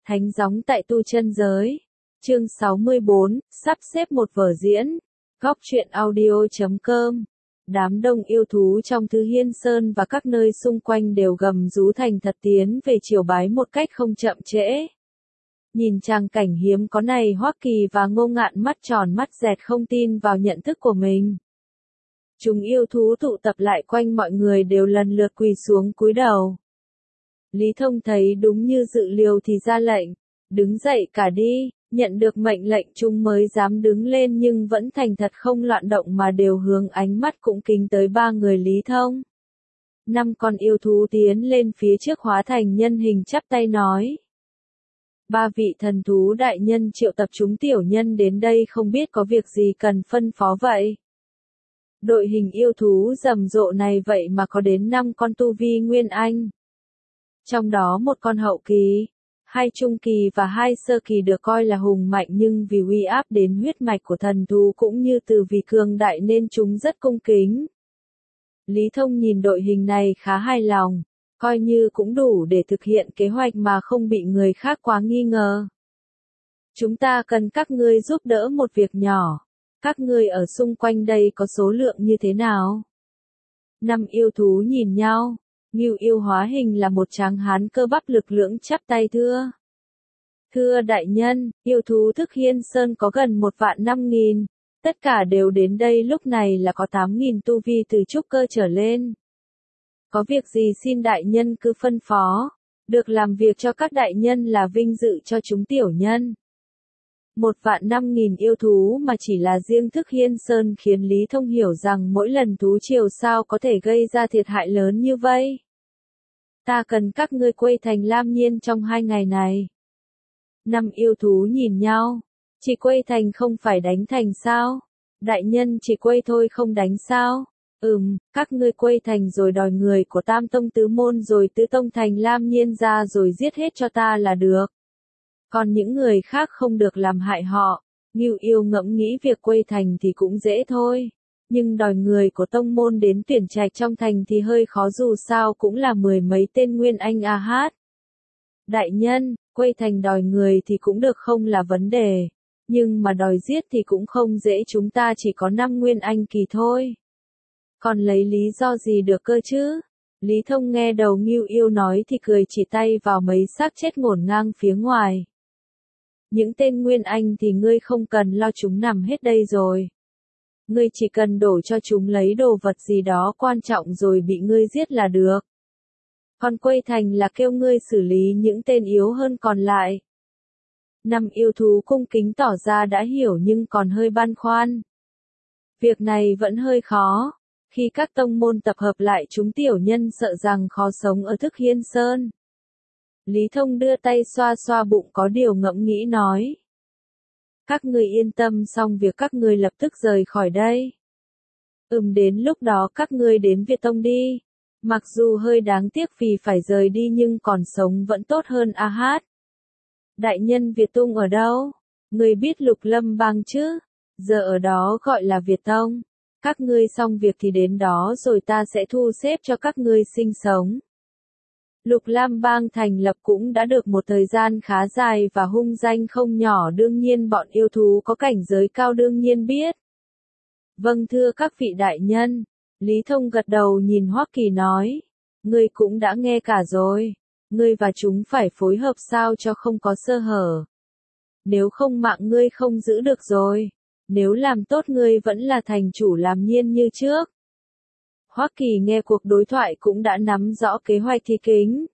Thánh gióng tại tu chân giới. Chương 64, sắp xếp một vở diễn. Góc truyện audio.com. Đám đông yêu thú trong Thư Hiên Sơn và các nơi xung quanh đều gầm rú thành thật tiến về triều bái một cách không chậm trễ. Nhìn tràng cảnh hiếm có này, Hoắc Kỳ và Ngô Ngạn mắt tròn mắt dẹt không tin vào nhận thức của mình. Chúng yêu thú tụ tập lại quanh mọi người đều lần lượt quỳ xuống cúi đầu. Lý Thông thấy đúng như dự liệu thì ra lệnh, đứng dậy cả đi, nhận được mệnh lệnh chúng mới dám đứng lên nhưng vẫn thành thật không loạn động mà đều hướng ánh mắt cũng kính tới ba người Lý Thông. 5 con yêu thú tiến lên phía trước hóa thành nhân hình chắp tay nói. 3 vị thần thú đại nhân triệu tập chúng tiểu nhân đến đây không biết có việc gì cần phân phó vậy. Đội hình yêu thú rầm rộ này vậy mà có đến 5 con tu vi nguyên anh. Trong đó một con hậu kỳ, 2 trung kỳ và 2 sơ kỳ được coi là hùng mạnh nhưng vì uy áp đến huyết mạch của thần thú cũng như từ vì cường đại nên chúng rất cung kính. Lý Thông nhìn đội hình này khá hài lòng, coi như cũng đủ để thực hiện kế hoạch mà không bị người khác quá nghi ngờ. Chúng ta cần các ngươi giúp đỡ một việc nhỏ. Các ngươi ở xung quanh đây có số lượng như thế nào? 5 yêu thú nhìn nhau. Ngưu yêu hóa hình là một tráng hán cơ bắp lực lưỡng chắp tay thưa. Thưa đại nhân, yêu thú Thức Hiên Sơn có gần 1.500.000, tất cả đều đến đây lúc này là có 8.000 tu vi từ trúc cơ trở lên. Có việc gì xin đại nhân cứ phân phó, được làm việc cho các đại nhân là vinh dự cho chúng tiểu nhân. 1.500.000 yêu thú mà chỉ là riêng Thức Hiên Sơn khiến Lý Thông hiểu rằng mỗi lần thú triều sao có thể gây ra thiệt hại lớn như vậy. Ta cần các ngươi quây thành Lam Nhiên trong 2 ngày này. 5 yêu thú nhìn nhau. Chỉ quây thành không phải đánh thành sao? Đại nhân chỉ quây thôi không đánh sao? Các ngươi quây thành rồi đòi người của Tam Tông Tứ Môn rồi Tứ Tông thành Lam Nhiên ra rồi giết hết cho ta là được. Còn những người khác không được làm hại họ. Ngưu yêu ngẫm nghĩ việc quây thành thì cũng dễ thôi. Nhưng đòi người của tông môn đến tuyển trạch trong thành thì hơi khó dù sao cũng là 10 mấy tên nguyên anh a hát. Đại nhân, quây thành đòi người thì cũng được không là vấn đề. Nhưng mà đòi giết thì cũng không dễ, chúng ta chỉ có 5 nguyên anh kỳ thôi. Còn lấy lý do gì được cơ chứ? Lý Thông nghe đầu Ngưu yêu nói thì cười chỉ tay vào mấy xác chết ngổn ngang phía ngoài. Những tên nguyên anh thì ngươi không cần lo, chúng nằm hết đây rồi. Ngươi chỉ cần đổ cho chúng lấy đồ vật gì đó quan trọng rồi bị ngươi giết là được. Còn quây thành là kêu ngươi xử lý những tên yếu hơn còn lại. 5 yêu thú cung kính tỏ ra đã hiểu nhưng còn hơi băn khoăn. Việc này vẫn hơi khó. Khi các tông môn tập hợp lại chúng tiểu nhân sợ rằng khó sống ở Thức Hiên Sơn. Lý Thông đưa tay xoa xoa bụng có điều ngẫm nghĩ nói. Các ngươi yên tâm, xong việc các ngươi lập tức rời khỏi đây. Đến lúc đó các ngươi đến Việt Tông đi. Mặc dù hơi đáng tiếc vì phải rời đi nhưng còn sống vẫn tốt hơn a hát. Đại nhân Việt Tông ở đâu? Ngươi biết Lục Lâm Bang chứ? Giờ ở đó gọi là Việt Tông. Các ngươi xong việc thì đến đó rồi ta sẽ thu xếp cho các ngươi sinh sống. Lục Lam Bang thành lập cũng đã được một thời gian khá dài và hung danh không nhỏ, đương nhiên bọn yêu thú có cảnh giới cao đương nhiên biết. Vâng thưa các vị đại nhân. Lý Thông gật đầu nhìn Hoắc Kỳ nói. Ngươi cũng đã nghe cả rồi. Ngươi và chúng phải phối hợp sao cho không có sơ hở. Nếu không mạng ngươi không giữ được rồi. Nếu làm tốt ngươi vẫn là thành chủ làm Nhiên như trước. Hoắc Kỳ nghe cuộc đối thoại cũng đã nắm rõ kế hoạch thì kính.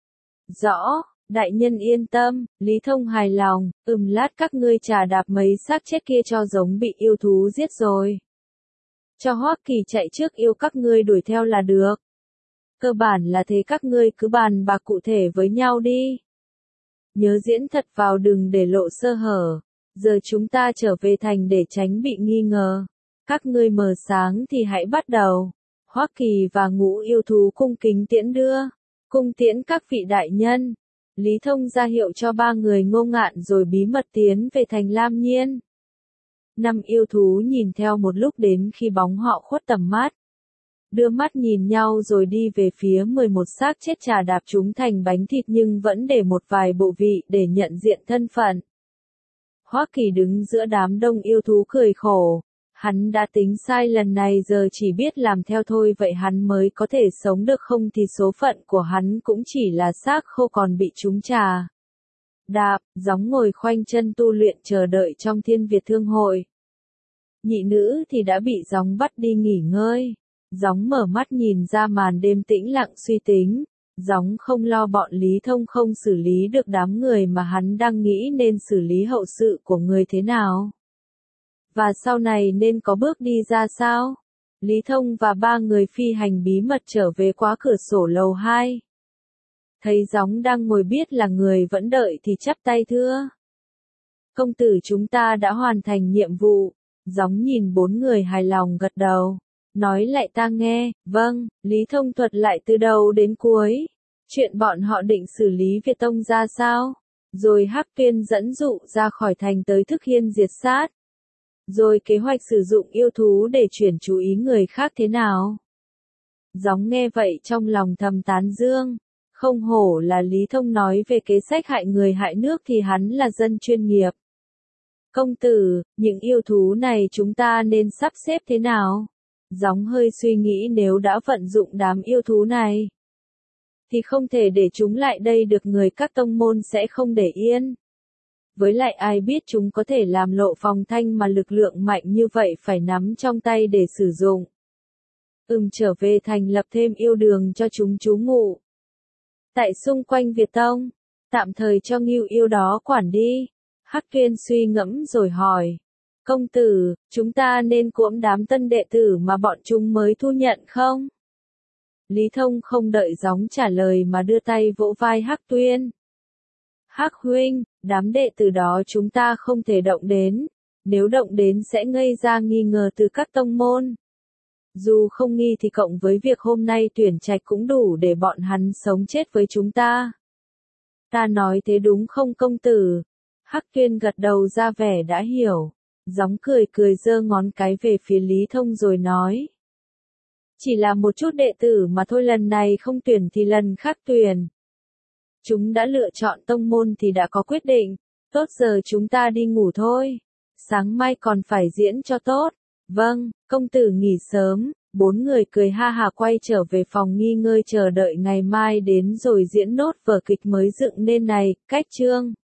Rõ, đại nhân yên tâm, Lý Thông hài lòng, lát các ngươi chà đạp mấy xác chết kia cho giống bị yêu thú giết rồi. Cho Hoắc Kỳ chạy trước yêu các ngươi đuổi theo là được. Cơ bản là thế, các ngươi cứ bàn bạc cụ thể với nhau đi. Nhớ diễn thật vào, đừng để lộ sơ hở. Giờ chúng ta trở về thành để tránh bị nghi ngờ. Các ngươi mờ sáng thì hãy bắt đầu. Hoắc Kỳ và Ngũ yêu thú cung kính tiễn đưa. Cung tiễn các vị đại nhân. Lý Thông ra hiệu cho 3 người Ngô Ngạn rồi bí mật tiến về thành Lam Nhiên. 5 yêu thú nhìn theo một lúc đến khi bóng họ khuất tầm mắt. đưa mắt nhìn nhau rồi đi về phía 11 xác chết chà đạp chúng thành bánh thịt nhưng vẫn để một vài bộ vị để nhận diện thân phận. Hoắc Kỳ đứng giữa đám đông yêu thú cười khổ. Hắn đã tính sai lần này giờ chỉ biết làm theo thôi vậy hắn mới có thể sống được không thì số phận của hắn cũng chỉ là xác khô còn bị chúng chà đạp, gióng ngồi khoanh chân tu luyện chờ đợi trong Thiên Việt Thương Hội. Nhị nữ thì đã bị gióng bắt đi nghỉ ngơi. Gióng mở mắt nhìn ra màn đêm tĩnh lặng suy tính. Gióng không lo bọn Lý Thông không xử lý được đám người mà hắn đang nghĩ nên xử lý hậu sự của người thế nào. Và sau này nên có bước đi ra sao? Lý Thông và 3 người phi hành bí mật trở về qua cửa sổ lầu 2. Thấy gióng đang ngồi biết là người vẫn đợi thì chắp tay thưa. Công tử chúng ta đã hoàn thành nhiệm vụ. Gióng nhìn 4 người hài lòng gật đầu. Nói lại ta nghe, vâng, Lý Thông thuật lại từ đầu đến cuối. Chuyện bọn họ định xử lý Việt Tông ra sao? Rồi Hắc Tuyên dẫn dụ ra khỏi thành tới Thức Hiên diệt sát. Rồi kế hoạch sử dụng yêu thú để chuyển chú ý người khác thế nào? Gióng nghe vậy trong lòng thầm tán dương. Không hổ là Lý Thông nói về kế sách hại người hại nước thì hắn là dân chuyên nghiệp. Công tử, những yêu thú này chúng ta nên sắp xếp thế nào? Gióng hơi suy nghĩ nếu đã vận dụng đám yêu thú này thì không thể để chúng lại đây được người các tông môn sẽ không để yên. Với lại ai biết chúng có thể làm lộ phòng thanh mà lực lượng mạnh như vậy phải nắm trong tay để sử dụng. Trở về thành lập thêm yêu đường cho chúng trú ngụ. Tại xung quanh Việt Tông, tạm thời cho Ngưu yêu đó quản đi. Hắc Tuyên suy ngẫm rồi hỏi. Công tử, chúng ta nên cuỗm đám tân đệ tử mà bọn chúng mới thu nhận không? Lý Thông không đợi gióng trả lời mà đưa tay vỗ vai Hắc Tuyên. Hắc huynh, đám đệ tử đó chúng ta không thể động đến. Nếu động đến sẽ gây ra nghi ngờ từ các tông môn. Dù không nghi thì cộng với việc hôm nay tuyển trạch cũng đủ để bọn hắn sống chết với chúng ta. Ta nói thế đúng không công tử? Hắc Tuyên gật đầu ra vẻ đã hiểu. Gióng cười cười giơ ngón cái về phía Lý Thông rồi nói. Chỉ là một chút đệ tử mà thôi, lần này không tuyển thì lần khác tuyển. Chúng đã lựa chọn tông môn thì đã có quyết định. Tốt giờ chúng ta đi ngủ thôi. Sáng mai còn phải diễn cho tốt. Vâng, công tử nghỉ sớm. 4 người cười ha hà quay trở về phòng nghỉ ngơi chờ đợi ngày mai đến rồi diễn nốt vở kịch mới dựng nên này. Cách chương